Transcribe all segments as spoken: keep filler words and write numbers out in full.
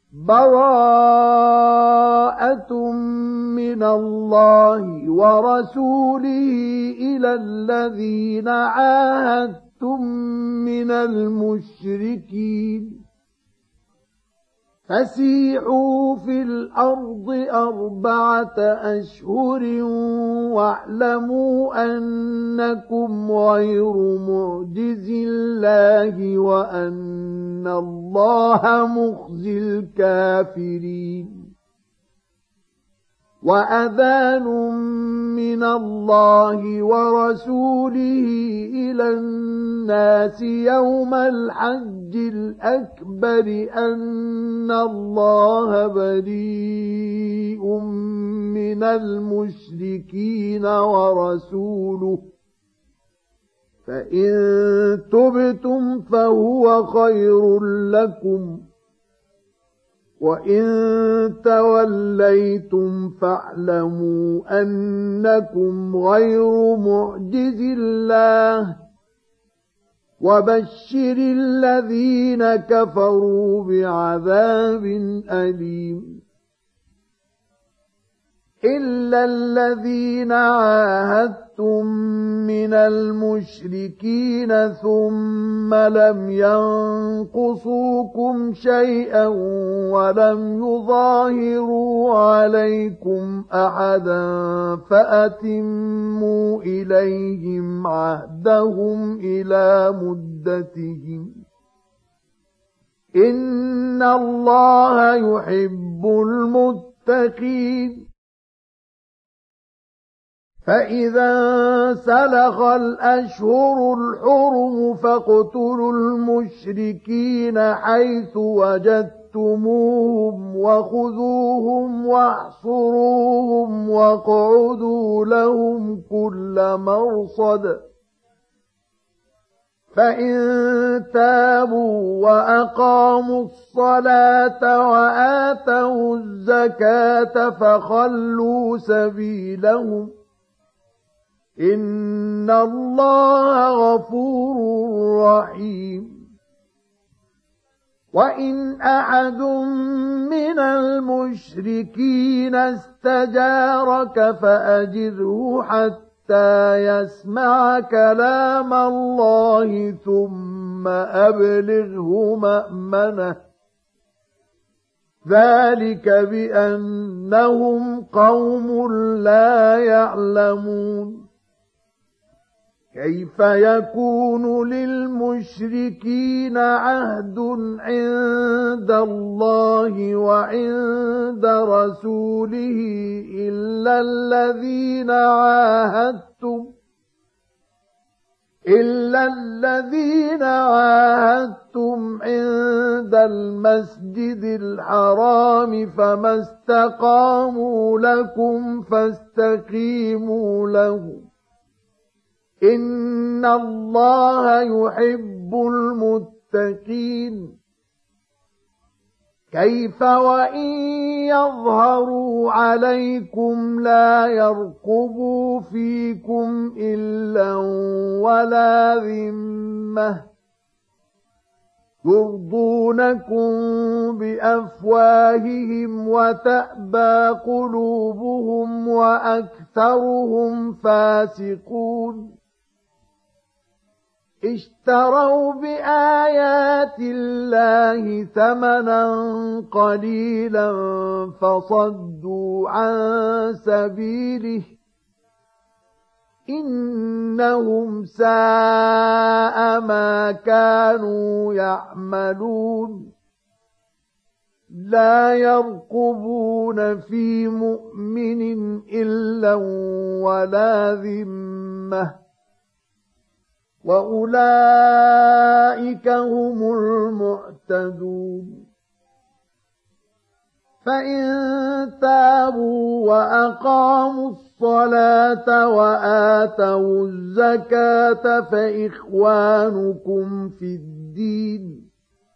براءة من الله ورسوله إلى الذين عاهدتم من المشركين فسيحوا في الأرض أربعة أشهر واعلموا أنكم غير معجز الله وأن الله مخزي الكافرين وأذان من الله ورسوله إلى الناس يوم الحج الأكبر أن الله بريء من المشركين ورسوله فإن تبتم فهو خير لكم وإن توليتم فاعلموا أنكم غير معجز الله وبشر الذين كفروا بعذاب أليم إلا الذين عاهدتم من المشركين ثم لم ينقصوكم شيئا ولم يظاهروا عليكم أحدا فأتموا إليهم عهدهم إلى مدتهم إن الله يحب المتقين فإذا سلخ الأشهر الحرم فاقتلوا المشركين حيث وجدتموهم وخذوهم واحصروهم واقعدوا لهم كل مرصد فإن تابوا وأقاموا الصلاة وآتوا الزكاة فخلوا سبيلهم إن الله غفور رحيم وإن أحد من المشركين استجارك فأجره حتى يسمع كلام الله ثم أبلغه مأمنه ذلك بأنهم قوم لا يعلمون كيف يكون للمشركين عهد عند الله وعند رسوله إلا الذين عاهدتم إلا الذين عاهدتم عند المسجد الحرام فما استقاموا لكم فاستقيموا لهم إن الله يحب المتقين كيف وإن يظهروا عليكم لا يرقبوا فيكم إلا ولا ذمة يرضونكم بأفواههم وتأبى قلوبهم وأكثرهم فاسقون اشتروا بآيات الله ثمنا قليلا فصدوا عن سبيله إنهم ساء ما كانوا يعملون لا يرقبون في مؤمن إلا ولا ذمة وأولئك هم المعتدون فإن تابوا وأقاموا الصلاة وآتوا الزكاة فإخوانكم في الدين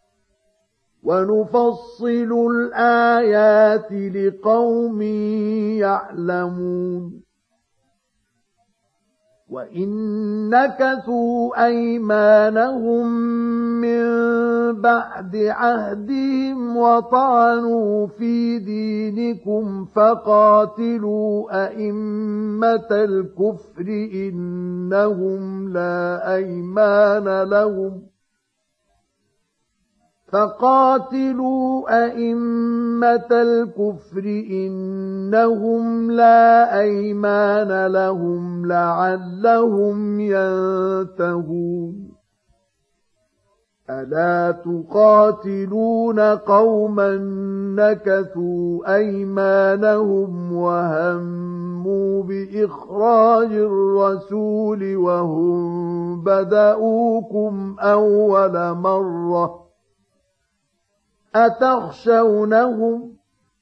ونفصل الآيات لقوم يعلمون وَإِن نَكَثُوا أَيْمَانَهُم مِّن بَعْدِ عَهْدِهِمْ وَطَعَنُوا فِي دِينِكُمْ فَقَاتِلُوا أَئِمَّةَ الْكُفْرِ إِنَّهُمْ لَا أَيْمَانَ لَهُمْ فَقَاتِلُوا أَئِمَّةَ الْكُفْرِ إِنَّهُمْ لَا أَيْمَانَ لَهُمْ لَعَلَّهُمْ يَنْتَهُونَ أَلَا تُقَاتِلُونَ قَوْمًا نَكَثُوا أَيْمَانَهُمْ وَهَمُّوا بِإِخْرَاجِ الرَّسُولِ وَهُمْ بَدَؤُوكُمْ أَوَّلَ مَرَّةٍ أَتَخْشَوْنَهُمْ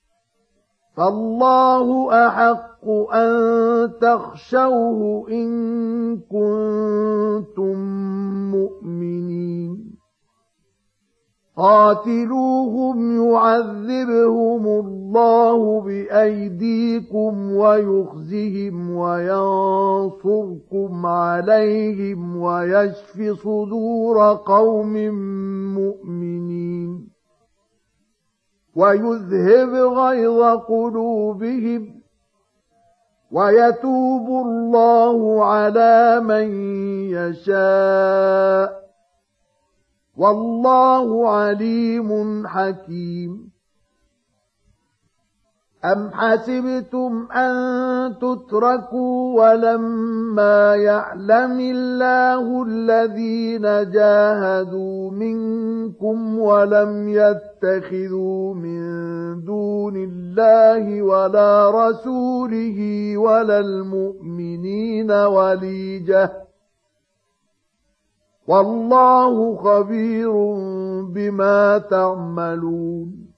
فَاللَّهُ أَحَقُّ أَن تَخْشَوْهُ إِن كُنتُم مُّؤْمِنِينَ قَاتِلُوهُمْ يُعَذِّبْهُمُ اللَّهُ بِأَيْدِيكُمْ وَيُخْزِهِمْ وَيَنصُرْكُمْ عَلَيْهِمْ وَيَشْفِ صُدُورَ قَوْمٍ مُّؤْمِنِينَ وَيُذْهِبْ غَيْظَ قُلُوبِهِمْ وَيَتُوبُ اللَّهُ عَلَى مَن يَشَاءُ وَاللَّهُ عَلِيمٌ حَكِيمٌ أَمْ حَسِبْتُمْ أَن تُتْرَكُوا وَلَمَّا يَعْلَمِ اللَّهُ الَّذِينَ جَاهَدُوا مِنكُمْ وَلَمْ يَتَّخِذُوا مِن دُونِ اللَّهِ وَلَا رَسُولِهِ وَلَا الْمُؤْمِنِينَ وَلِيجَةً وَاللَّهُ خَبِيرٌ بِمَا تَعْمَلُونَ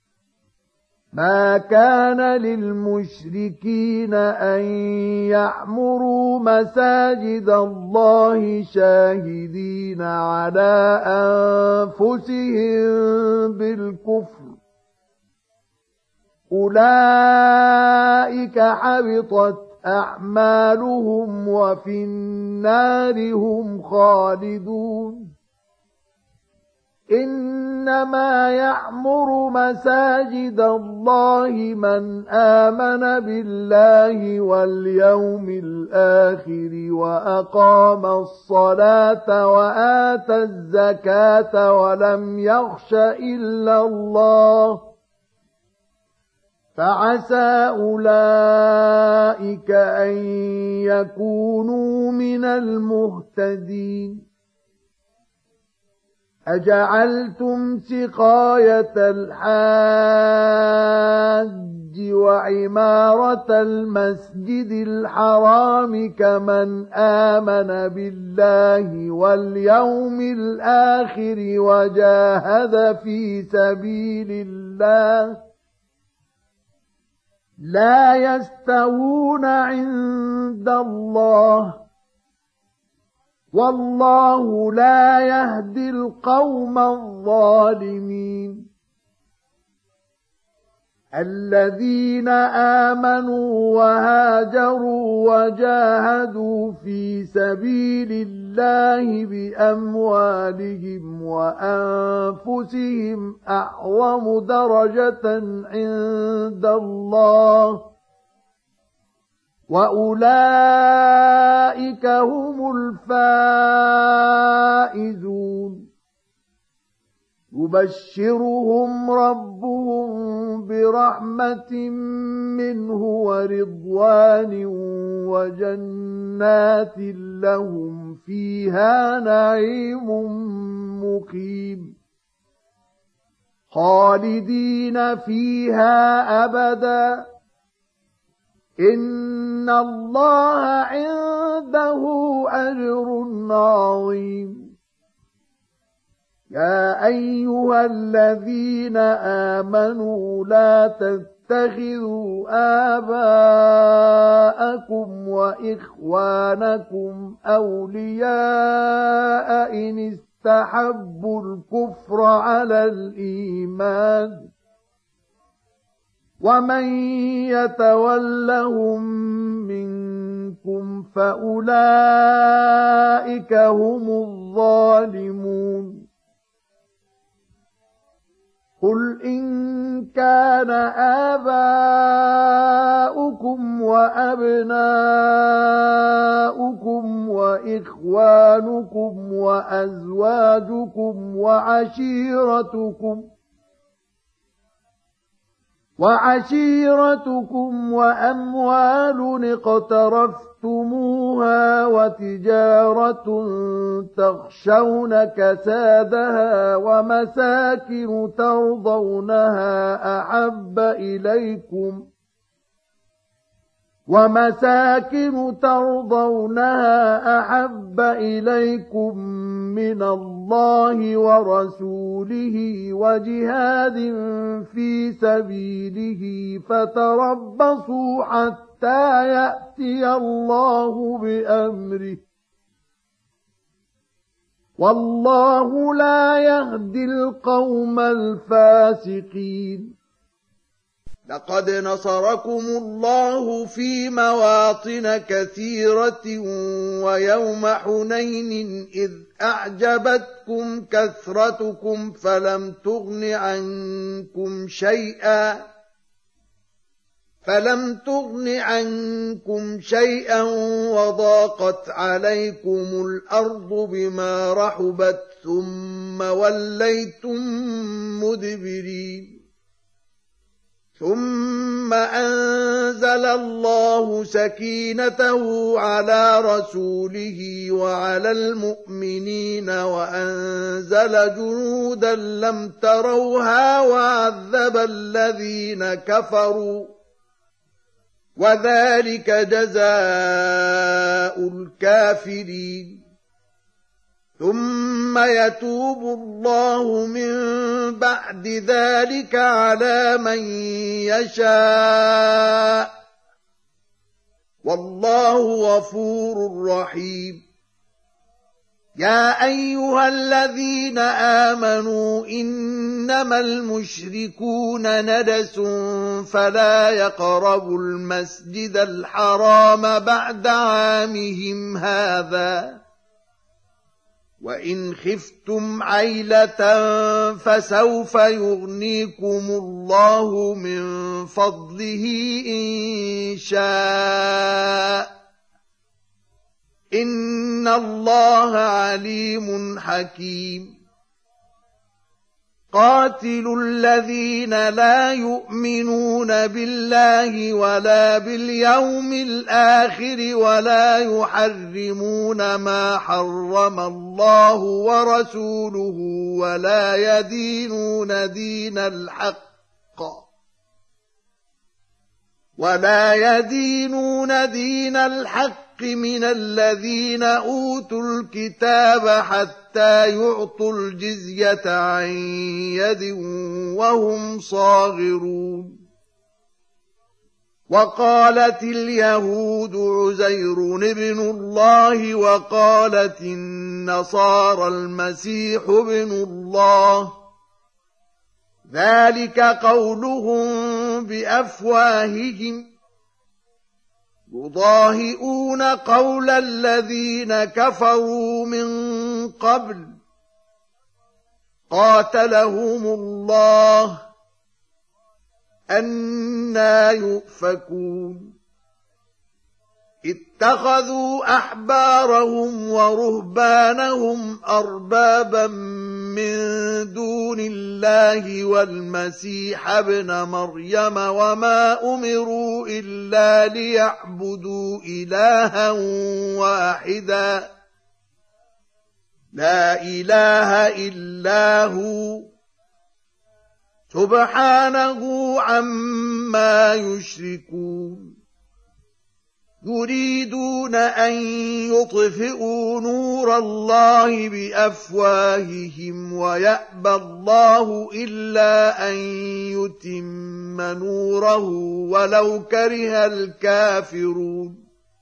مَا كَانَ لِلْمُشْرِكِينَ أَن يَعْمُرُوا مَسَاجِدَ اللَّهِ شَاهِدِينَ عَلَى أَنفُسِهِم بِالْكُفْرِ أُولَئِكَ حَبِطَتْ أَعْمَالُهُمْ وَفِي النَّارِ هُمْ خَالِدُونَ إِنَّمَا يَعْمُرُ مَسَاجِدَ اللَّهِ مَنْ آمَنَ بِاللَّهِ وَالْيَوْمِ الْآخِرِ وَأَقَامَ الصَّلَاةَ وَآتَى الزَّكَاةَ وَلَمْ يَخْشَ إِلَّا اللَّهَ فَعَسَى أُولَئِكَ أَن يَكُونُوا مِنَ الْمُهْتَدِينَ أَجَعَلْتُمْ سِقَايَةَ الْحَاجِّ وَعِمَارَةَ الْمَسْجِدِ الْحَرَامِ كَمَنْ آمَنَ بِاللَّهِ وَالْيَوْمِ الْآخِرِ وَجَاهَدَ فِي سَبِيلِ اللَّهِ لَا يَسْتَوُونَ عِندَ اللَّهِ وَاللَّهُ لَا يَهْدِي الْقَوْمَ الظَّالِمِينَ الَّذِينَ آمَنُوا وَهَاجَرُوا وَجَاهَدُوا فِي سَبِيلِ اللَّهِ بِأَمْوَالِهِمْ وَأَنفُسِهِمْ أَعْظَمُ دَرَجَةً عِندَ اللَّهِ وَأُولَئِكَ هُمُ الْفَائِزُونَ يُبَشِّرُهُمْ رَبُّهُم بِرَحْمَةٍ مِّنْهُ وَرِضْوَانٍ وَجَنَّاتٍ لَّهُمْ فِيهَا نَعِيمٌ مُّقِيمٌ خَالِدِينَ فِيهَا أَبَدًا إِنَّ اللَّهَ عِندَهُ أَجْرٌ عَظِيمٌ يَا أَيُّهَا الَّذِينَ آمَنُوا لَا تَتَّخِذُوا آبَاءَكُمْ وَإِخْوَانَكُمْ أَوْلِيَاءَ إِنِ اسْتَحَبُّوا الْكُفْرَ عَلَى الْإِيمَانِ وَمَن يَتَوَلَّهُم عنكم فأولئك هم الظالمون قل إن كان آباؤكم وأبناؤكم وإخوانكم وأزواجكم وعشيرتكم وعشيرتكم وأموال اقترفتموها وتجارة تخشون كسادها ومساكن ترضونها أحب إليكم ومساكن ترضونها أحب إليكم من الله ورسوله وجهاد في سبيله فتربصوا حتى يأتي الله بأمره والله لا يهدي القوم الفاسقين لقد نصركم الله في مواطن كثيرة ويوم حنين إذ أعجبتكم كثرتكم فلم تغن عنكم شيئا فلم تغن عنكم شيئا وضاقت عليكم الأرض بما رحبت ثم وليتم مدبرين ثم أنزل الله سكينته على رسوله وعلى المؤمنين وأنزل جنودا لم تروها وعذب الذين كفروا وذلك جزاء الكافرين ثم يتوب الله من بعد ذلك على من يشاء والله غفور رحيم يا أيها الذين آمنوا إنما المشركون نجس فلا يقربوا المسجد الحرام بعد عامهم هذا وإن خفتم عيلة فسوف يغنيكم الله من فضله إن شاء إن الله عليم حكيم قاتلوا الذين لا يؤمنون بالله ولا باليوم الآخر ولا يحرمون ما حرم الله ورسوله ولا يدينون دين الحق ولا يدينون دين الحق من الذين أوتوا الكتاب حتى يعطوا الجزية عن يد وهم صاغرون وقالت اليهود عزير ابن الله وقالت النصارى المسيح ابن الله ذلك قولهم بأفواههم يضاهئون قول الذين كفروا من قبل قاتلهم الله أنى يؤفكون اتخذوا أحبارهم ورهبانهم أربابا من دون الله والمسيح ابن مريم وما أمروا إلا ليعبدوا إلها واحدا لا إله إلا هو سبحانه عما يشركون يريدون أن يطفئوا نور الله بأفواههم ويأبى الله إلا أن يتم نوره ولو كره الكافرون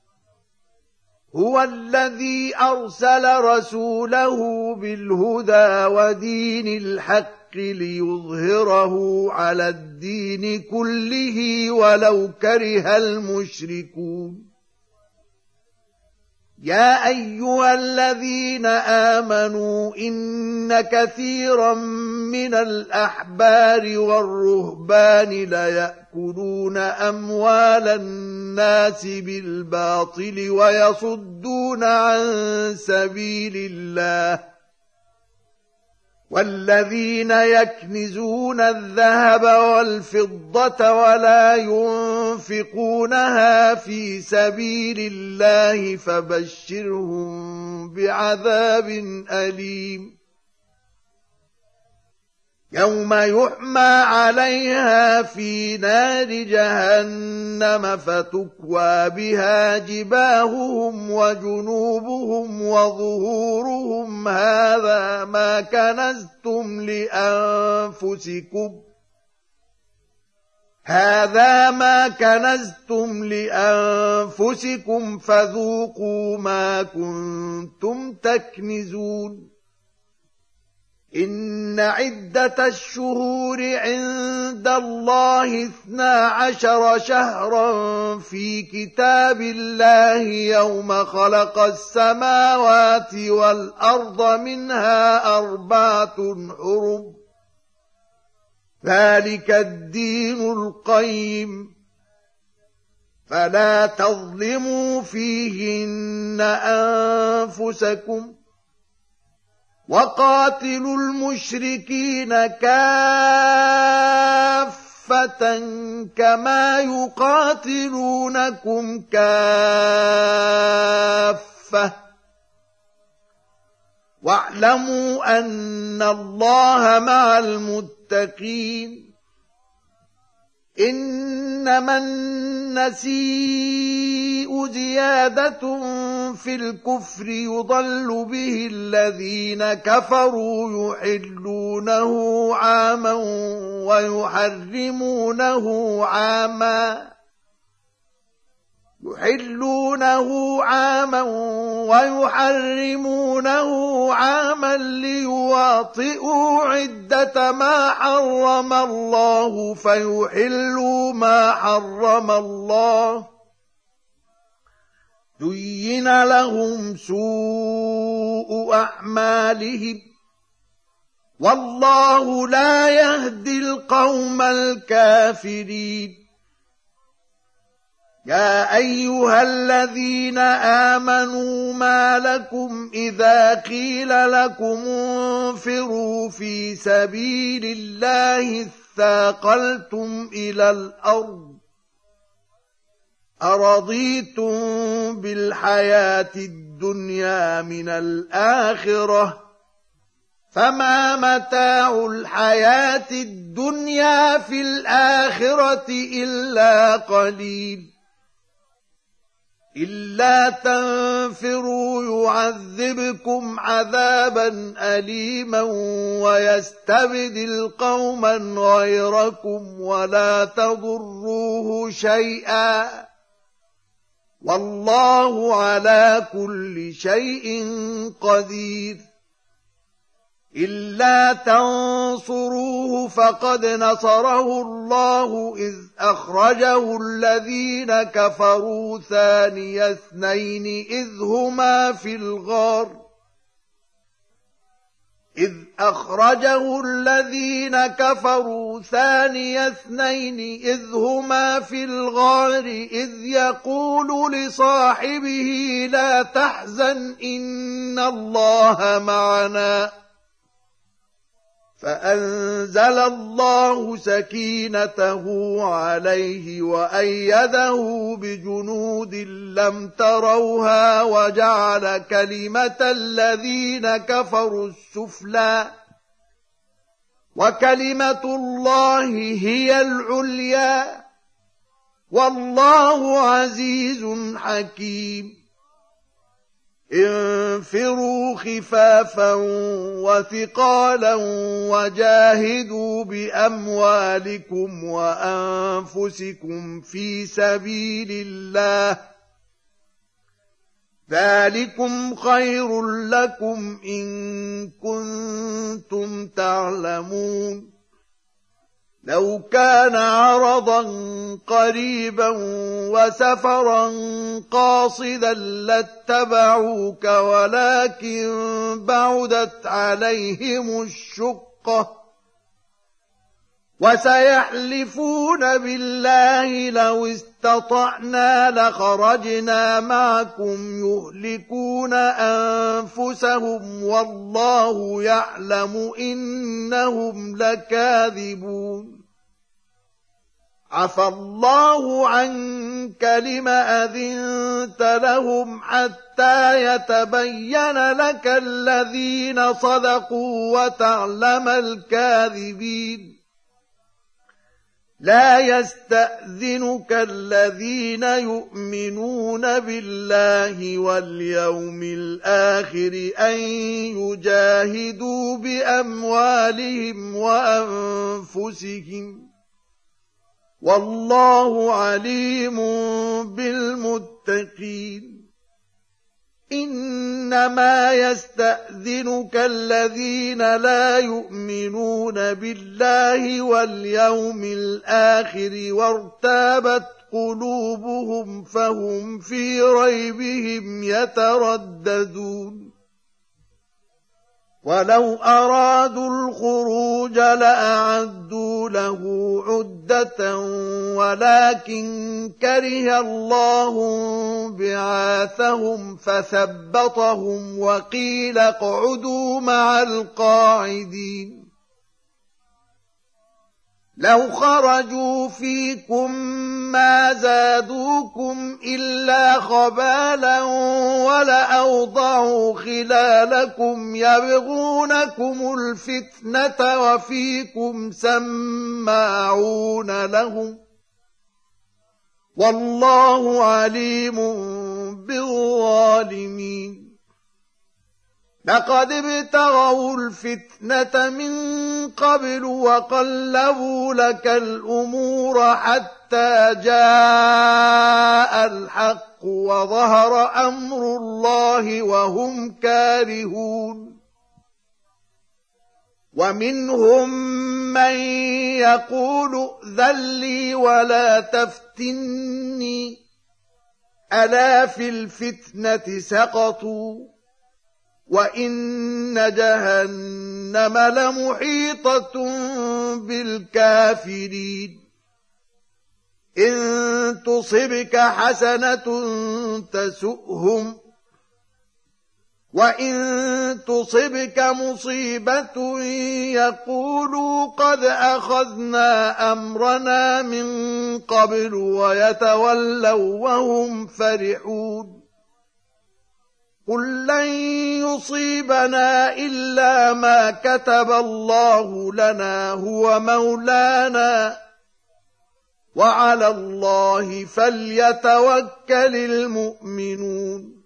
هو الذي أرسل رسوله بالهدى ودين الحق ليظهره على الدين كله ولو كره المشركون يا أيها الذين آمنوا إن كثيرا من الأحبار والرهبان ليأكلون أموال الناس بالباطل ويصدون عن سبيل الله والذين يكنزون الذهب والفضة ولا ينفقونها في سبيل الله فبشرهم بعذاب أليم يوم يحمى عليها في نار جهنم فتكوى بها جباههم وجنوبهم وظهورهم هذا ما كنزتم لأنفسكم هذا ما كنزتم لأنفسكم فذوقوا ما كنتم تكنزون إن عدة الشهور عند الله اثنا عشر شهرا في كتاب الله يوم خلق السماوات والأرض منها أربعة حرم ذلك الدين القيم فلا تظلموا فيهن أنفسكم وقاتلوا المشركين كافة كما يقاتلونكم كافة واعلموا أن الله مع المتقين إنما النسيء زيادة في الكفر يضل به الذين كفروا يحلونه عاما ويحرمونه عاما يحلونه عاما ويحرمونه عاما ليواطئوا عدة ما حرم الله فيحلوا ما حرم الله زين لهم سوء أعمالهم والله لا يهدي القوم الكافرين يا أيها الذين آمنوا ما لكم إذا قيل لكم انفروا في سبيل الله اثاقلتم إلى الأرض أرضيتم بالحياة الدنيا من الآخرة فما متاع الحياة الدنيا في الآخرة إلا قليل إلا تنفروا يعذبكم عذابا أليما ويستبدل قوما غيركم ولا تضروه شيئا والله على كل شيء قدير إلا تنصروه فقد نصره الله إذ أخرجه الذين كفروا ثاني اثنين إذ هما في الغار إذ أخرجه الذين كفروا ثاني اثنين إذ هما في الغار إذ يقول لصاحبه لا تحزن إن الله معنا فأنزل الله سكينته عليه وأيده بجنود لم تروها وجعل كلمة الذين كفروا السفلى وكلمة الله هي العليا والله عزيز حكيم انفروا خفافا وثقالا وجاهدوا بأموالكم وأنفسكم في سبيل الله ذلكم خير لكم إن كنتم تعلمون لو كان عرضا قريبا وسفرا قاصدا لاتبعوك ولكن بعدت عليهم الشقة وسيحلفون بالله لو استطعنا لخرجنا معكم يهلكون أنفسهم والله يعلم إنهم لكاذبون عفى الله عنك لم أذنت لهم حتى يتبين لك الذين صدقوا وتعلم الكاذبين لا يستأذنك الذين يؤمنون بالله واليوم الآخر أن يجاهدوا بأموالهم وأنفسهم والله عليم بالمتقين إنما يستأذنك الذين لا يؤمنون بالله واليوم الآخر وارتابت قلوبهم فهم في ريبهم يترددون ولو أرادوا الخروج لأعدوا له عدة ولكن كره الله بعاثهم فثبطهم وقيل اقعدوا مع القاعدين لو خرجوا فيكم ما زادوكم إلا خبالا ولأوضعوا خلالكم يبغونكم الفتنة وفيكم سماعون لهم والله عليم بالظالمين لقد ابتغوا الفتنة من قبل وقلبوا لك الأمور حتى جاء الحق وظهر أمر الله وهم كارهون ومنهم من يقول ائذن لي ولا تفتني ألا في الفتنة سقطوا وإن جهنم لمحيطة بالكافرين إن تصبك حسنة تسؤهم وإن تصبك مصيبة يقولوا قد أخذنا أمرنا من قبل ويتولوا وهم فرحون قل لن يصيبنا إلا ما كتب الله لنا هو مولانا وعلى الله فليتوكل المؤمنون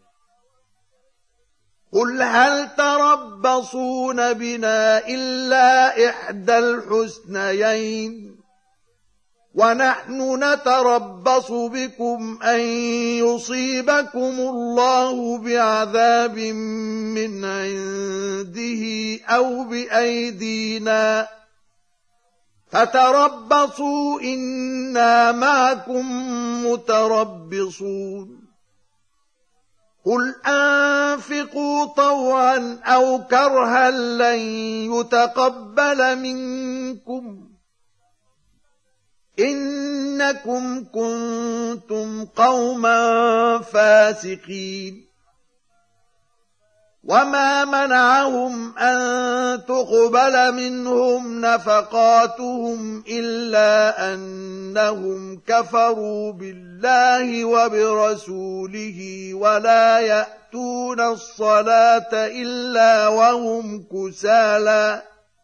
قل هل تربصون بنا إلا إحدى الحسنيين ونحن نتربص بكم أن يصيبكم الله بعذاب من عنده أو بأيدينا فتربصوا إنا معكم متربصون قل أنفقوا طوعا أو كرها لن يتقبل منكم إنكم كنتم قوما فاسقين وما منعهم أن تقبل منهم نفقاتهم إلا أنهم كفروا بالله وبرسوله ولا يأتون الصلاة إلا وهم كسالى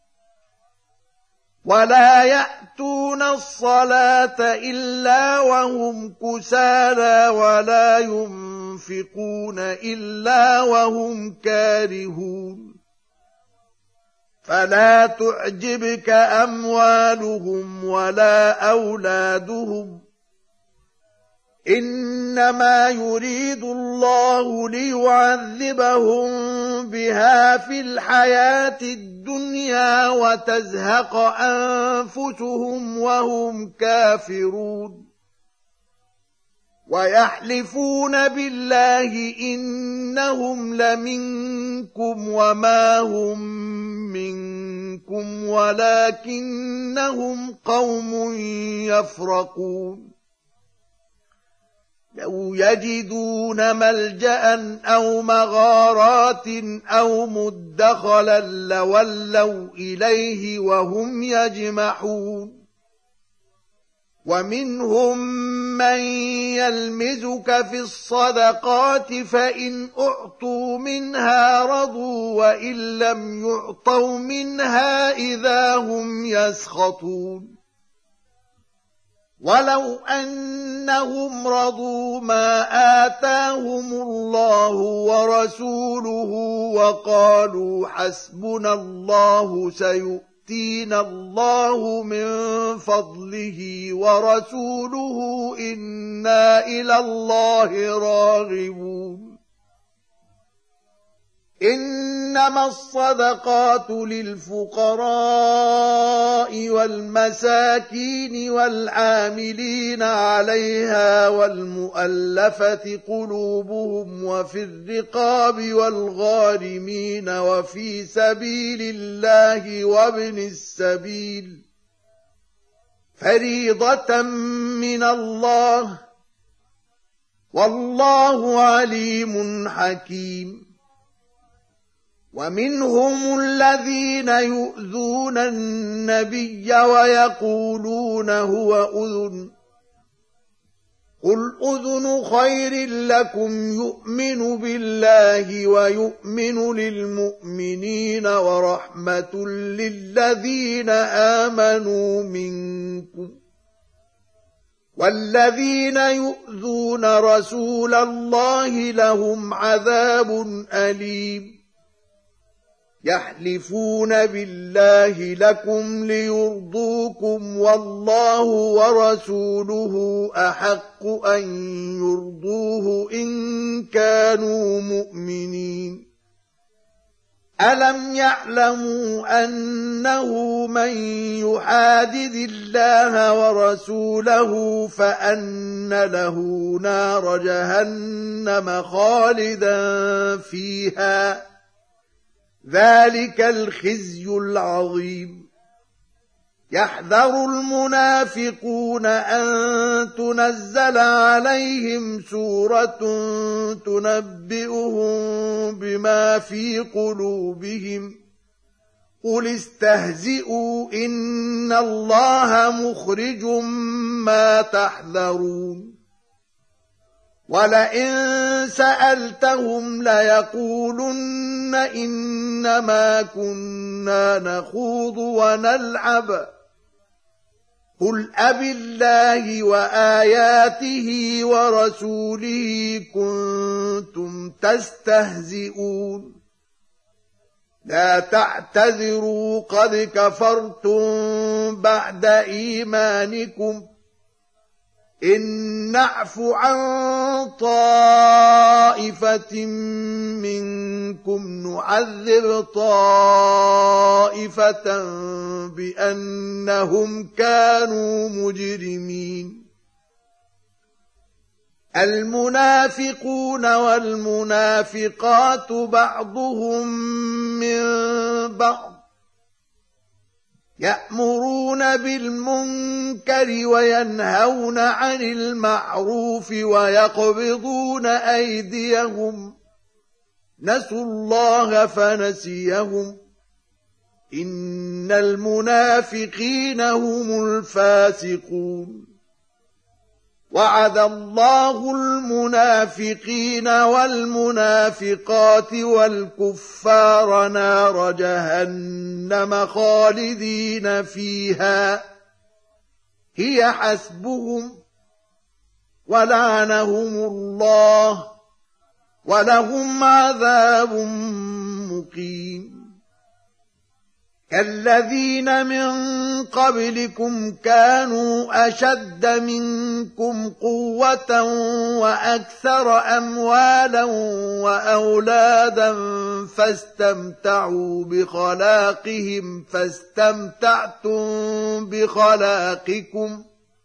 ولا يأتون الصلاة إلا وهم كسالى ولا ينفقون إلا وهم كارهون فلا تعجبك أموالهم ولا أولادهم إنما يريد الله ليعذبهم بها في الحياة الدنيا وتزهق أنفسهم وهم كافرون ويحلفون بالله إنهم لمنكم وما هم منكم ولكنهم قوم يفرقون لو يجدون ملجأ أو مغارات أو مدخلا لولوا إليه وهم يجمحون ومنهم من يلمزك في الصدقات فإن أعطوا منها رضوا وإن لم يعطوا منها إذا هم يسخطون ولو أنهم رضوا ما آتاهم الله ورسوله وقالوا حسبنا الله سيؤتينا الله من فضله ورسوله إنا إلى الله راغبون إنما الصدقات للفقراء والمساكين والعاملين عليها والمؤلفة قلوبهم وفي الرقاب والغارمين وفي سبيل الله وابن السبيل فريضة من الله والله عليم حكيم ومنهم الذين يؤذون النبي ويقولون هو أذن قل أذن خير لكم يؤمن بالله ويؤمن للمؤمنين ورحمة للذين آمنوا منكم والذين يؤذون رسول الله لهم عذاب أليم يحلفون بالله لكم ليرضوكم والله ورسوله أحق أن يرضوه إن كانوا مؤمنين ألم يعلموا أنه من يحادد الله ورسوله فأن له نار جهنم خالدا فيها ذلك الخزي العظيم يحذر المنافقون أن تنزل عليهم سورة تنبئهم بما في قلوبهم قل استهزئوا إن الله مخرج ما تحذرون ولئن سألتهم ليقولن إنما كنا نخوض ونلعب قل أبالله وآياته ورسوله كنتم تستهزئون لا تعتذروا قد كفرتم بعد إيمانكم إن نعف عن طائفة منكم نعذب طائفة بأنهم كانوا مجرمين المنافقون والمنافقات بعضهم من بعض يأمرون بالمنكر وينهون عن المعروف ويقبضون أيديهم نسوا الله فنسيهم إن المنافقين هم الفاسقون وعد الله المنافقين والمنافقات والكفار نار جهنم خالدين فيها هي حسبهم ولعنهم الله ولهم عذاب مقيم كالذين من قبلكم كانوا أشد منكم قوة وأكثر أموالا وأولادا فاستمتعوا بخلاقهم فاستمتعتم بخلاقكم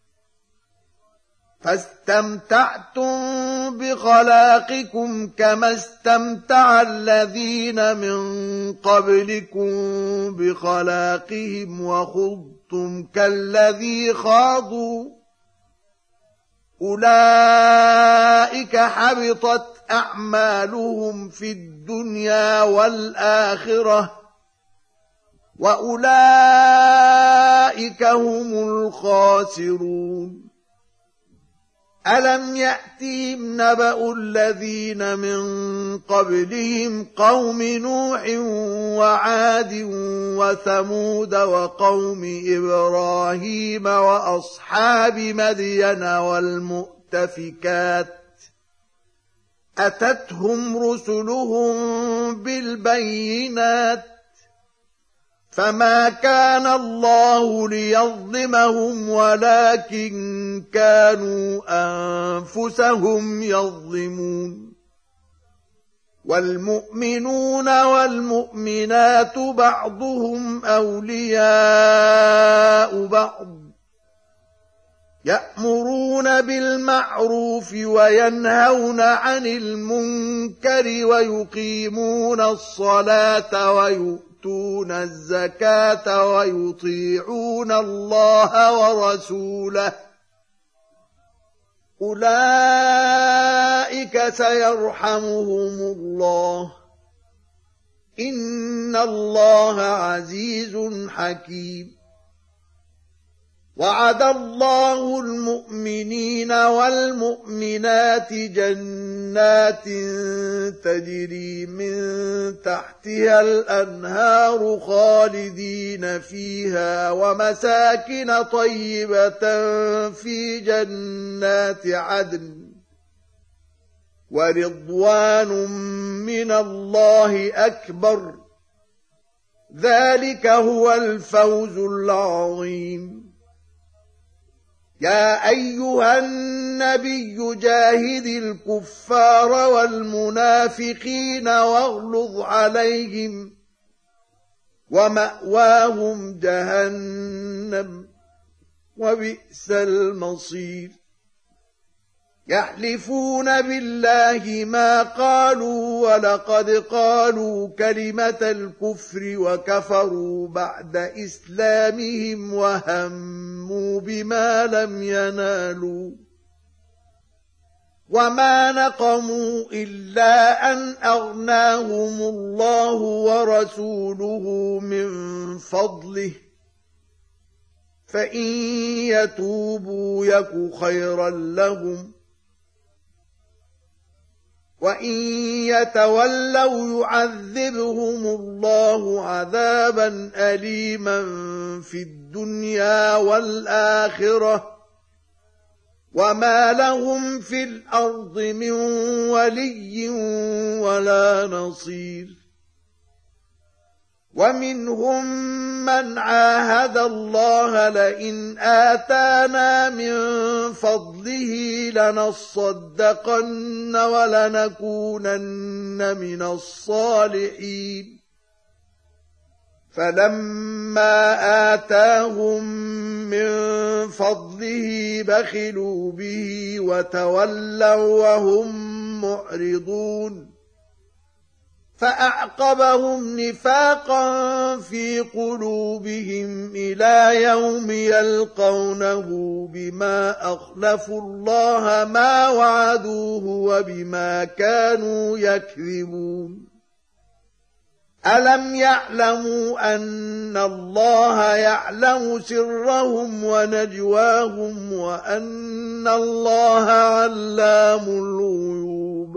فاستمتعتم بخلاقكم كما استمتع الذين من قبلكم بخلاقهم وخضتم كالذي خاضوا أولئك حبطت أعمالهم في الدنيا والآخرة وأولئك هم الخاسرون ألم يأتهم نبأ الذين من قبلهم قوم نوح وعاد وثمود وقوم إبراهيم وأصحاب مدين والمؤتفكات أتتهم رسلهم بالبينات فما كان الله ليظلمهم ولكن كانوا أنفسهم يظلمون والمؤمنون والمؤمنات بعضهم أولياء بعض يأمرون بالمعروف وينهون عن المنكر ويقيمون الصلاة ويؤمنون يؤتون الزكاة ويطيعون الله ورسوله أولئك سيرحمهم الله إن الله عزيز حكيم وعد الله المؤمنين والمؤمنات جنات تجري من تحتها الأنهار خالدين فيها ومساكن طيبة في جنات عدن ورضوان من الله أكبر ذلك هو الفوز العظيم يا أيها النبي جاهد الكفار والمنافقين واغلظ عليهم ومأواهم جهنم وبئس المصير يحلفون بالله ما قالوا ولقد قالوا كلمة الكفر وكفروا بعد إسلامهم وهموا بما لم ينالوا وما نقموا إلا أن أغناهم الله ورسوله من فضله فإن يتوبوا يك خيرا لهم وإن يتولوا يعذبهم الله عذابا أليما في الدنيا والآخرة وما لهم في الأرض من ولي ولا نصير ومنهم من عاهد الله لئن آتانا من فضله لنصدقن ولنكونن من الصالحين فلما آتاهم من فضله بخلوا به وتولوا وهم معرضون فأعقبهم نفاقا في قلوبهم إلى يوم يلقونه بما أخلفوا الله ما وعدوه وبما كانوا يكذبون ألم يعلموا أن الله يعلم سرهم ونجواهم وأن الله علام الغيوب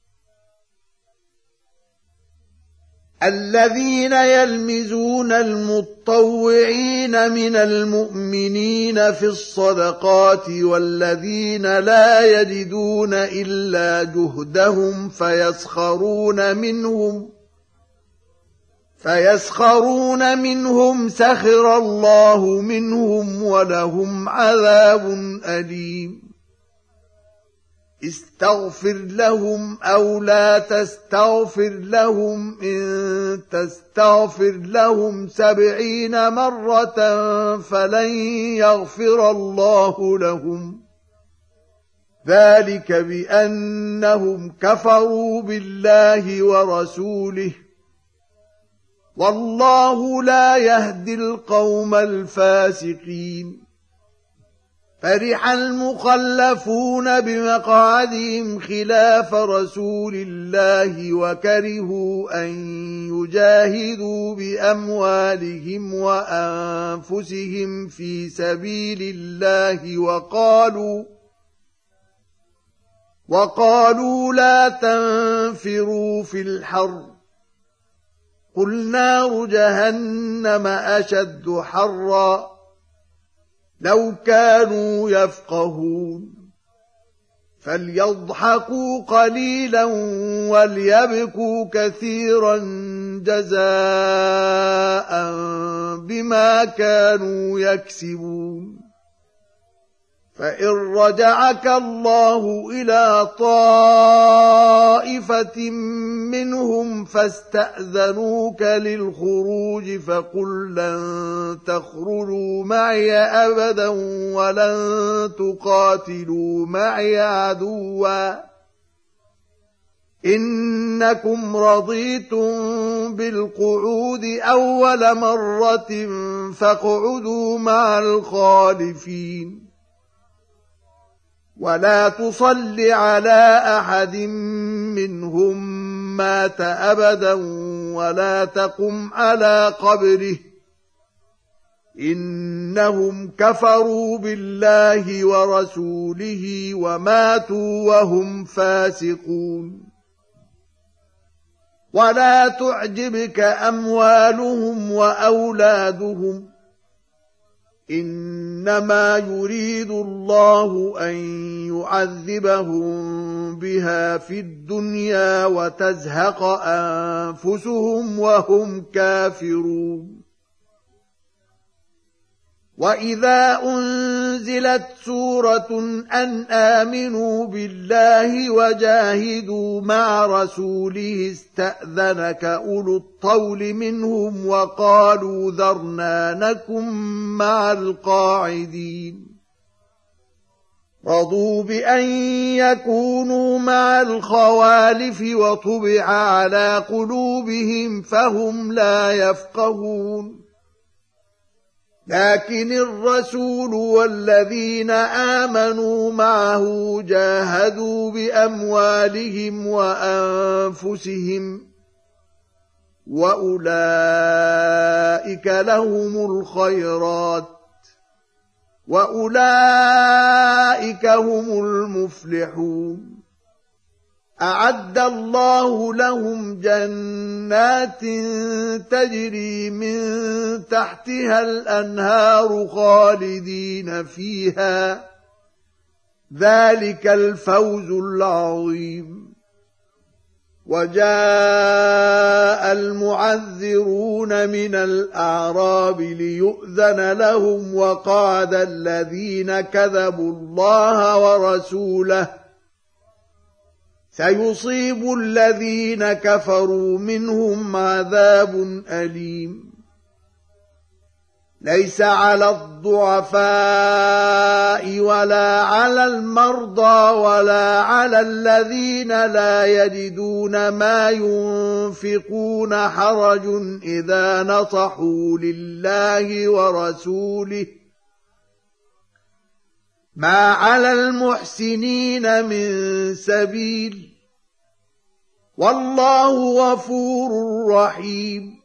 الذين يلمزون المطوعين من المؤمنين في الصدقات والذين لا يجدون إلا جهدهم فيسخرون منهم فيسخرون منهم سخر الله منهم ولهم عذاب أليم استغفر لهم أو لا تستغفر لهم إن تستغفر لهم سبعين مرة فلن يغفر الله لهم ذلك بأنهم كفروا بالله ورسوله والله لا يهدي القوم الفاسقين فرح المخلفون بمقعدهم خلاف رسول الله وكرهوا أن يجاهدوا بأموالهم وأنفسهم في سبيل الله وقالوا وقالوا لا تنفروا في الحر قل نار جهنم أشد حرا لو كانوا يفقهون فليضحكوا قليلا وليبكوا كثيرا جزاء بما كانوا يكسبون فإن رجعك الله إلى طائفة منهم فاستأذنوك للخروج فقل لن تخرجوا معي أبدا ولن تقاتلوا معي عدوا إنكم رضيتم بالقعود أول مرة فاقعدوا مع الخالفين ولا تصل على أحد منهم مات أبدا ولا تقم على قبره إنهم كفروا بالله ورسوله وماتوا وهم فاسقون ولا تعجبك أموالهم وأولادهم إنما يريد الله أن يعذبهم بها في الدنيا وتزهق أنفسهم وهم كافرون وإذا أنزلت سورة أن آمنوا بالله وجاهدوا مع رسوله استأذنك أولو الطول منهم وقالوا ذرنا نكن مع القاعدين رضوا بأن يكونوا مع الخوالف وطبع على قلوبهم فهم لا يفقهون لكن الرسول والذين آمنوا معه جاهدوا بأموالهم وأنفسهم وأولئك لهم الخيرات وأولئك هم المفلحون أعد الله لهم جنات تجري من تحتها الأنهار خالدين فيها ذلك الفوز العظيم وجاء المعذرون من الأعراب ليؤذن لهم وقعد الذين كذبوا الله ورسوله سيصيب الذين كفروا منهم عذاب أليم ليس على الضعفاء ولا على المرضى ولا على الذين لا يجدون ما ينفقون حرج إذا نصحوا لله ورسوله ما على المحسنين من سبيل والله غفور رحيم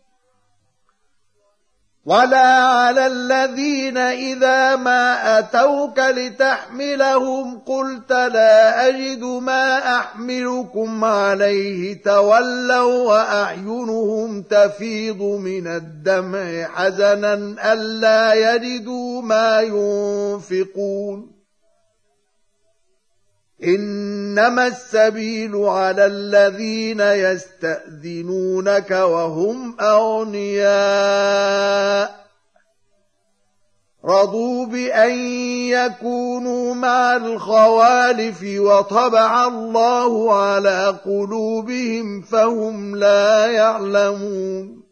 ولا على الذين إذا ما أتوك لتحملهم قلت لا أجد ما أحملكم عليه تولوا وأعينهم تفيض من الدمع حزنا ألا يجدوا ما ينفقون إنما السبيل على الذين يستأذنونك وهم أغنياء رضوا بأن يكونوا مع الخوالف وطبع الله على قلوبهم فهم لا يعلمون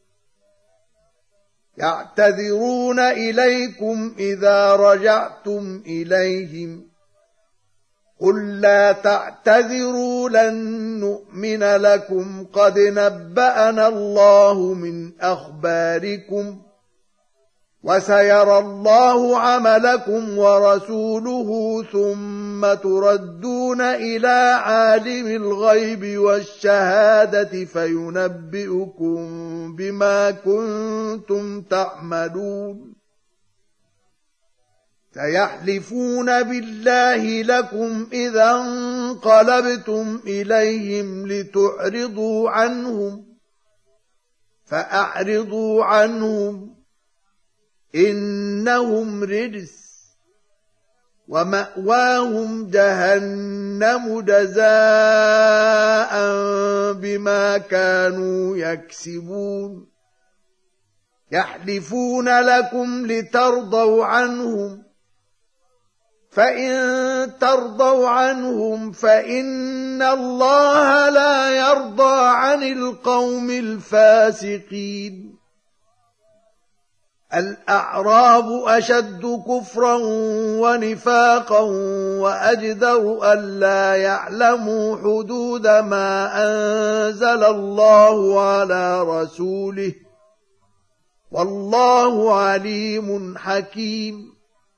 يعتذرون إليكم إذا رجعتم إليهم قل لا تعتذروا لن نؤمن لكم قد نبأنا الله من أخباركم وسيرى الله عملكم ورسوله ثم تردون إلى عالم الغيب والشهادة فينبئكم بما كنتم تعملون سيحلفون بالله لكم إذا انقلبتم إليهم لتعرضوا عنهم فأعرضوا عنهم إنهم رجس ومأواهم جهنم جزاء بما كانوا يكسبون يحلفون لكم لترضوا عنهم فإن ترضوا عنهم فإن الله لا يرضى عن القوم الفاسقين الأعراب أشد كفرا ونفاقا وأجدر ألا يعلموا حدود ما أنزل الله على رسوله والله عليم حكيم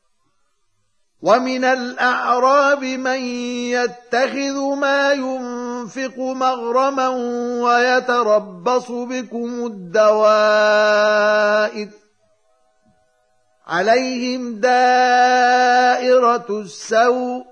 ومن الأعراب من يتخذ ما ينفق مغرما ويتربص بكم الدوائر عليهم دائرة السوء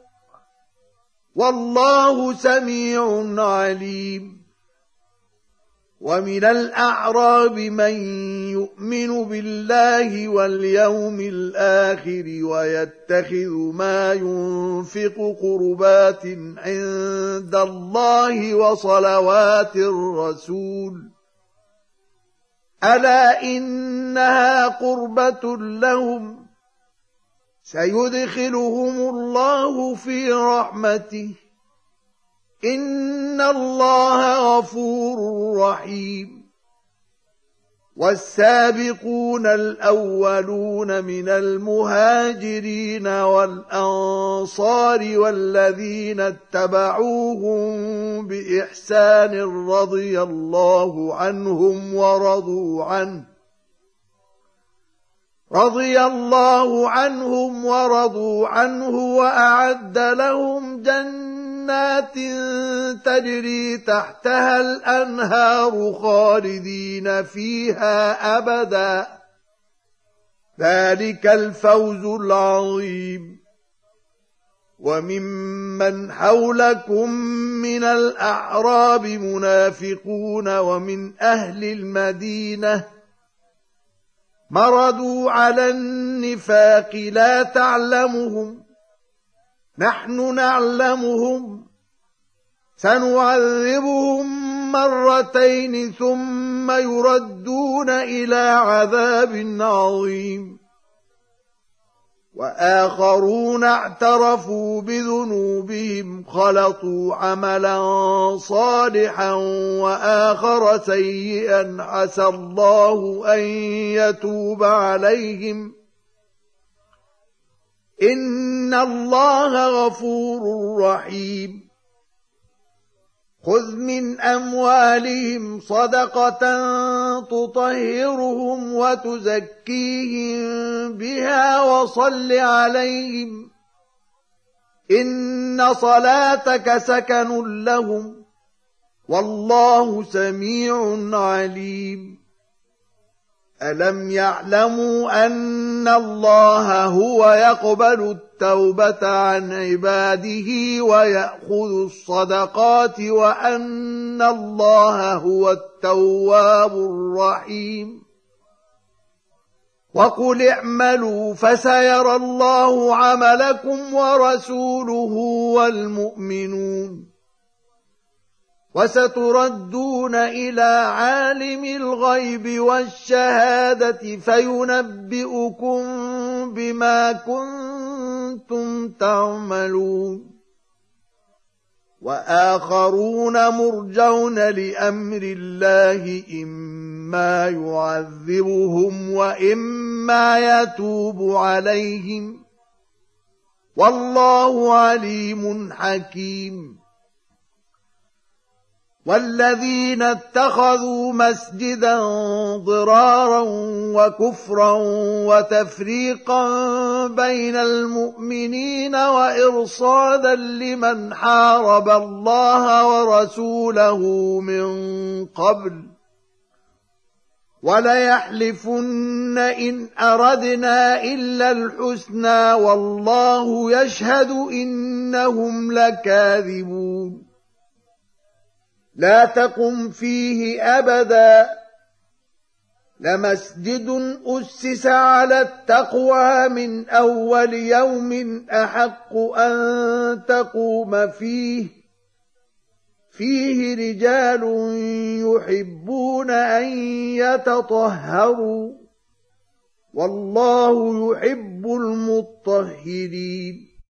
والله سميع عليم ومن الأعراب من يؤمن بالله واليوم الآخر ويتخذ ما ينفق قربات عند الله وصلوات الرسول ألا إنها قربة لهم سيدخلهم الله في رحمته إن الله غفور رحيم والسابقون الأولون من المهاجرين والأنصار والذين اتبعوهم بإحسان رضي الله عنهم ورضوا عنه رضي الله عنهم ورضوا عنه وأعد لهم جنات تجري تحتها الأنهار خالدين فيها أبدا ذلك الفوز العظيم وممن حولكم من الأعراب منافقون ومن أهل المدينة مردوا على النفاق لا تعلمهم نحن نعلمهم سنعذبهم مرتين ثم يردون إلى عذاب عظيم وآخرون اعترفوا بذنوبهم خلطوا عملا صالحا وآخر سيئا عسى الله أن يتوب عليهم إن الله غفور رحيم خذ من أموالهم صدقة تطهرهم وتزكيهم بها وصل عليهم إن صلاتك سكن لهم والله سميع عليم ألم يعلموا أن الله هو يقبل التوبة عن عباده ويأخذ الصدقات وأن الله هو التواب الرحيم وقل اعملوا فسيرى الله عملكم ورسوله والمؤمنون وستردون إلى عالم الغيب والشهادة فينبئكم بما كنتم تعملون وآخرون مرجون لأمر الله إما يعذبهم وإما يتوب عليهم والله عليم حكيم والذين اتخذوا مسجدا ضرارا وكفرا وتفريقا بين المؤمنين وإرصادا لمن حارب الله ورسوله من قبل وليحلفن إن أردنا إلا الحسنى والله يشهد إنهم لكاذبون لا تقم فيه أبدا لمسجد أسس على التقوى من أول يوم أحق أن تقوم فيه فيه رجال يحبون أن يتطهروا والله يحب المطهرين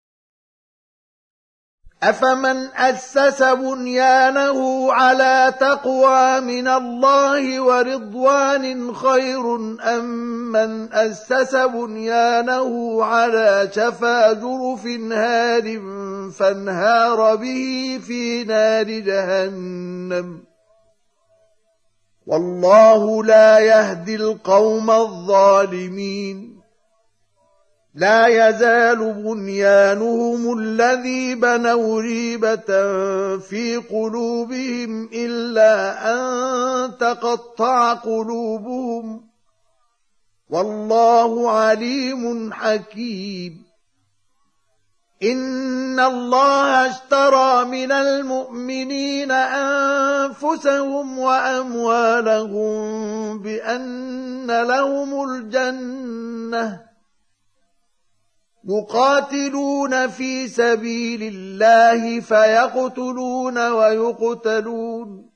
أفمن أسس بنيانه على تقوى من الله ورضوان خير أم من أسس بنيانه على شفا جرف هار فانهار به في نار جهنم والله لا يهدي القوم الظالمين لا يزال بنيانهم الذي بنوا ريبة في قلوبهم إلا أن تقطع قلوبهم والله عليم حكيم إن الله اشترى من المؤمنين أنفسهم وأموالهم بأن لهم الجنة يقاتلون في سبيل الله فيقتلون ويقتلون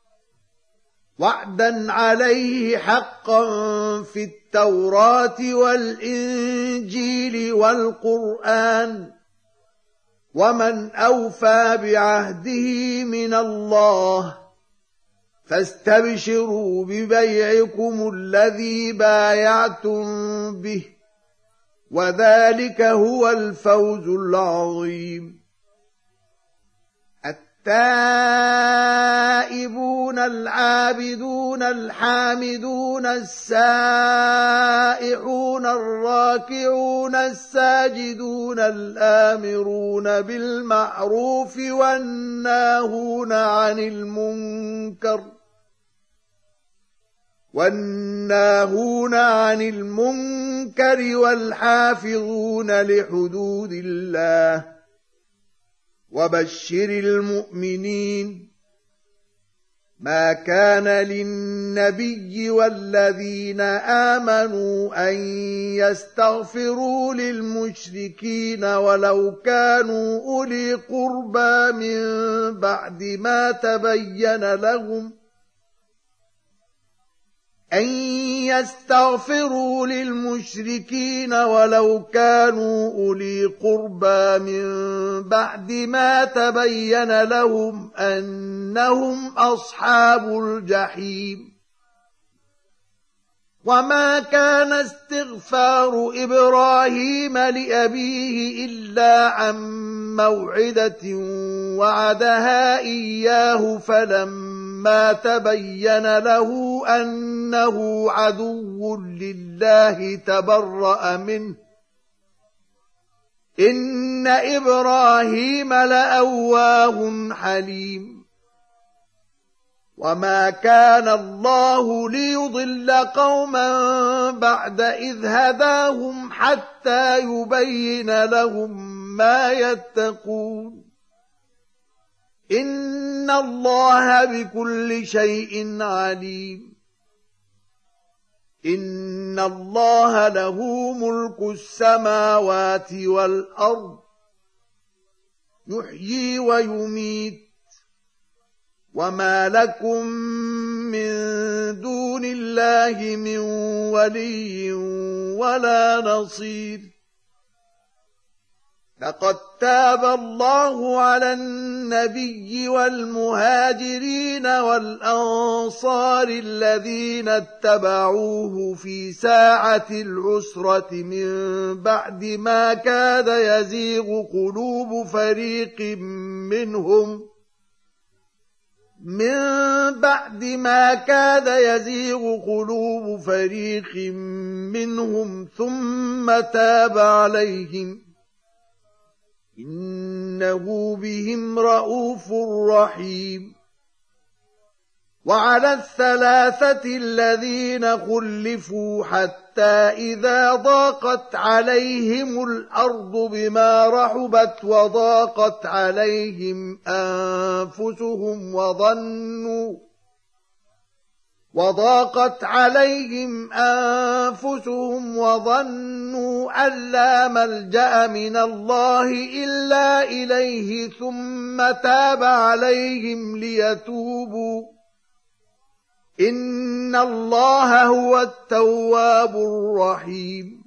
وعدا عليه حقا في التوراة والإنجيل والقرآن ومن أوفى بعهده من الله فاستبشروا ببيعكم الذي بايعتم به وذلك هو الفوز العظيم التائبون العابدون الحامدون السائحون الراكعون الساجدون الآمرون بالمعروف والناهون عن المنكر والناهون عن المنكر والحافظون لحدود الله وبشر المؤمنين ما كان للنبي والذين آمنوا أن يستغفروا للمشركين ولو كانوا أولي قربى من بعد ما تبين لهم أن يستغفروا للمشركين ولو كانوا أولي قربى من بعد ما تبين لهم أنهم أصحاب الجحيم وما كان استغفار إبراهيم لأبيه إلا عن موعدة وعدها إياه فلما تبين له أنه عدو لله تبرأ منه إن إبراهيم لأواه حليم وما كان الله ليضل قوما بعد إذ هداهم حتى يبين لهم ما يتقون إن الله بكل شيء عليم إن الله له ملك السماوات والأرض يحيي ويميت وما لكم من دون الله من ولي ولا نصير لقد تاب الله على النبي والمهاجرين والأنصار الذين اتبعوه في ساعة العسرة من بعد ما كاد يزيغ قلوب فريق منهم من بعد ما كاد يزيغ قلوب فريق منهم ثم تاب عليهم إنه بهم رءوف رحيم وعلى الثلاثة الذين خلفوا حتى إذا ضاقت عليهم الأرض بما رحبت وضاقت عليهم أنفسهم وظنوا وضاقت عليهم أنفسهم وظنوا أن لا ملجأ من الله إلا إليه ثم تاب عليهم ليتوبوا إن الله هو التواب الرحيم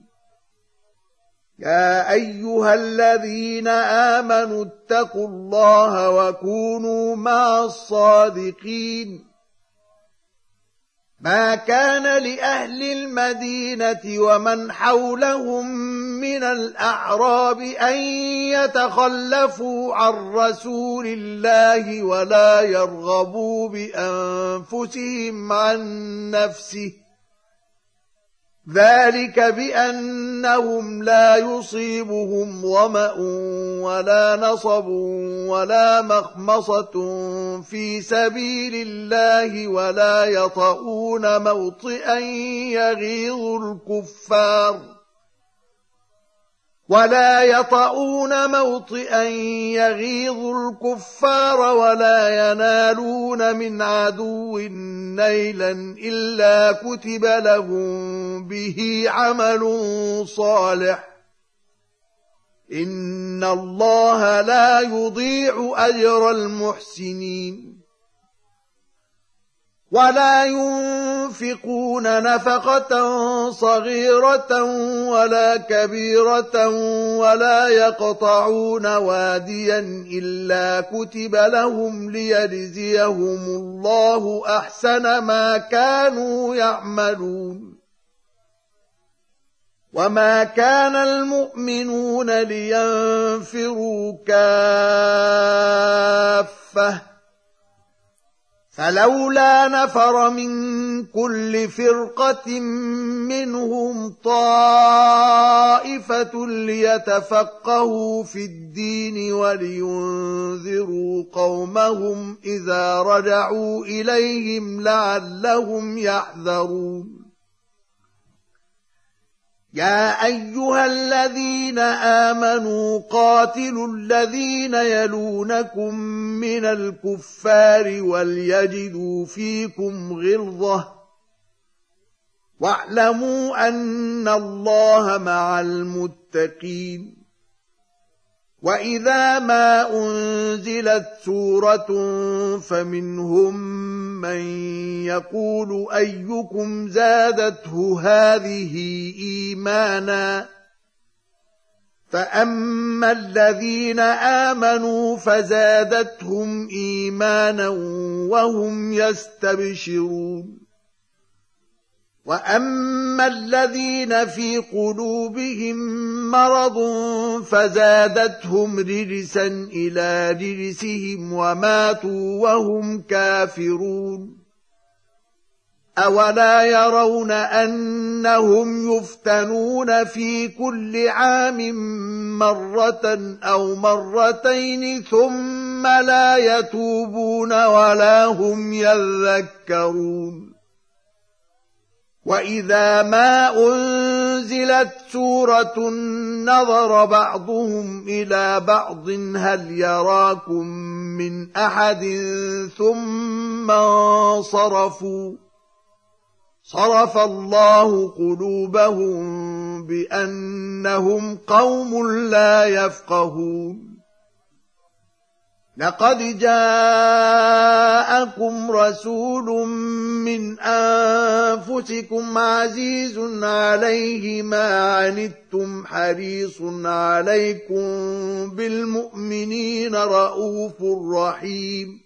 يا أيها الذين آمنوا اتقوا الله وكونوا مع الصادقين ما كان لأهل المدينة ومن حولهم من الأعراب أن يتخلفوا عن رسول الله ولا يرغبوا بأنفسهم عن نفسه ذلك بأنهم لا يصيبهم ظمأ ولا نصب ولا مخمصة في سبيل الله ولا يطؤون موطئا يغيظ الكفار ولا يطؤون موطئا يغيظ الكفار ولا ينالون من عدو نيلا إلا كتب لهم به عمل صالح إن الله لا يضيع أجر المحسنين ولا ينفقون نفقة صغيرة ولا كبيرة ولا يقطعون واديا إلا كتب لهم ليجزيهم الله أحسن ما كانوا يعملون وما كان المؤمنون لينفروا كافة فلولا نفر من كل فرقة منهم طائفة ليتفقهوا في الدين ولينذروا قومهم إذا رجعوا إليهم لعلهم يحذرون يا أيها الذين آمنوا قاتلوا الذين يلونكم من الكفار وليجدوا فيكم غلظة واعلموا أن الله مع المتقين وإذا ما أنزلت سورة فمنهم من يقول أيكم زادته هذه إيمانا فأما الذين آمنوا فزادتهم إيمانا وهم يستبشرون وأما الذين في قلوبهم مرض فزادتهم رجسا إلى رجسهم وماتوا وهم كافرون أولا يرون أنهم يفتنون في كل عام مرة أو مرتين ثم لا يتوبون ولا هم يذكرون وإذا ما أنزلت سورة نظر بعضهم إلى بعض هل يراكم من أحد ثم انصرفوا صرف الله قلوبهم بأنهم قوم لا يفقهون لقد جاءكم رسول من أنفسكم عزيز عليه ما عنتم حريص عليكم بالمؤمنين رؤوف رحيم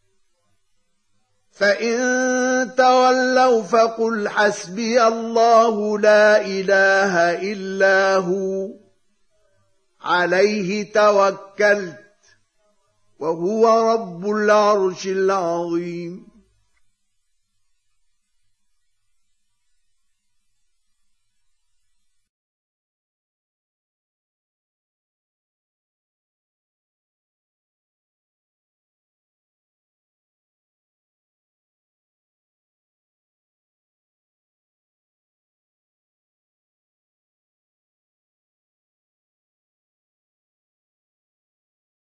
فإن تولوا فقل حسبي الله لا إله إلا هو عليه توكلت وهو رب العرش العظيم